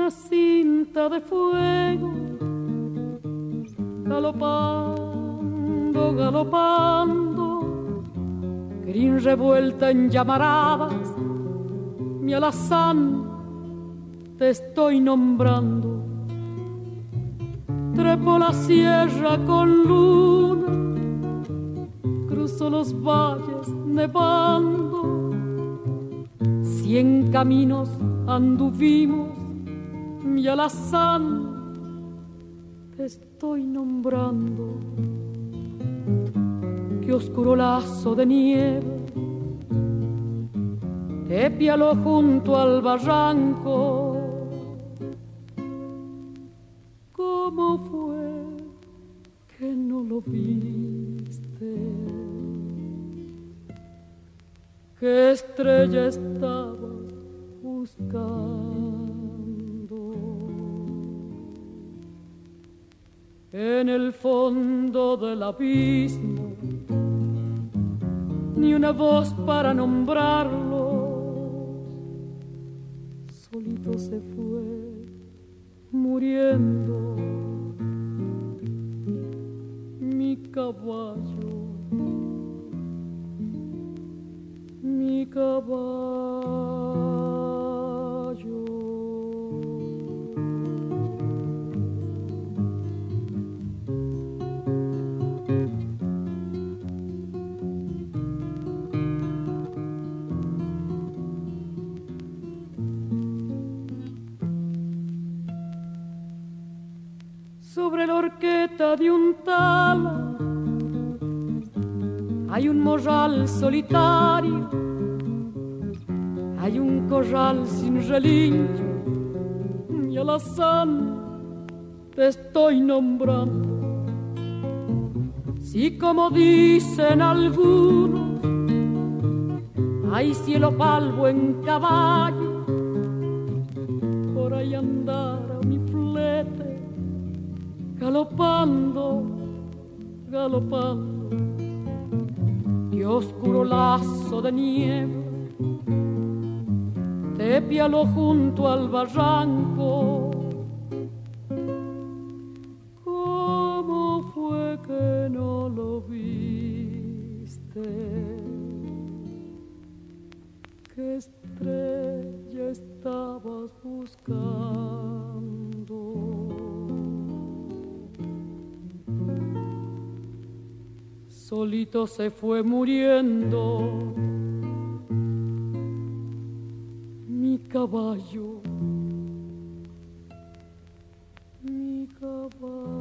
una cinta de fuego, galopando, galopando, crin revuelta en llamaradas, mi alazán te estoy nombrando. Trepo la sierra con luna, cruzo los valles nevando, 100 caminos anduvimos, mi alazán te estoy nombrando. Qué oscuro lazo de nieve te pialó junto al barranco. ¿Cómo fue que no lo viste? ¿Qué estrella estabas buscando? En el fondo del abismo, ni una voz para nombrarlo. Solito se fue muriendo mi caballo, mi caballo. Sobre la horqueta de un tala hay un morral solitario, hay un corral sin relincho, mi alazán te estoy nombrando. Si como dicen algunos hay cielo palvo en caballo, por ahí andará mi flete galopando, galopando. Qué oscuro lazo de nieve te pialó junto al barranco. ¿Cómo fue que no lo viste? ¿Qué estrella estabas buscando? Solito se fue muriendo mi caballo, mi caballo.